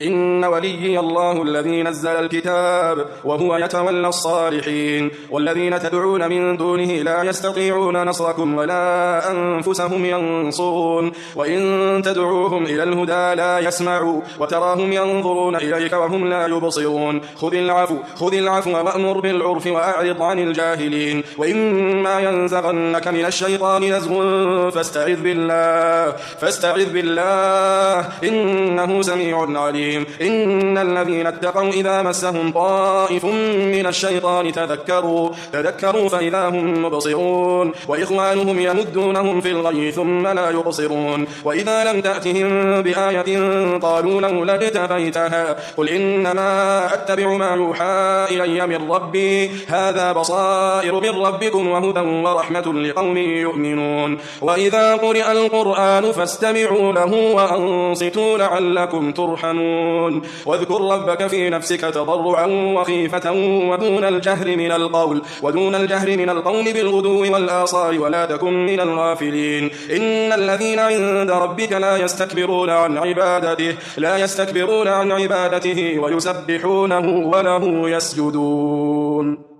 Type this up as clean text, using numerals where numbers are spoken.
إن وليي الله الذي نزل الكتاب وهو يتولى الصالحين والذين تدعون من دونه لا يستطيعون نصركم ولا أنفسهم ينصرون وإن تدعوهم إلى الهدى لا يسمعوا وتراهم ينظرون إليك وهم لا يبصرون خذ العفو وأمر بالعرف وأعرض عن الجاهلين وإما ينزغنك من الشيطان نزغ فاستعذ بالله إنه سميع عليم إن الذين اتقوا إذا مسهم طائف من الشيطان تذكروا فإذا هم مبصرون وإخوانهم يمدونهم في الغي ثم لا يبصرون وإذا لم تأتهم بآية قالوا لولا اجتبيتها قل إنما أتبع ما يوحى إلي من ربي هذا بصائر من ربكم وهدى ورحمة لقوم يؤمنون وإذا قرئ القرآن فاستمعوا له وأنصتوا لعلكم ترحمون واذكر ربك في نفسك تضرعا وخيفة ودون الجهر من القول بالغدو والآصال ولا تكن من الغافلين إن الذين عند ربك لا يستكبرون عن عبادته ويسبحونه وله يسجدون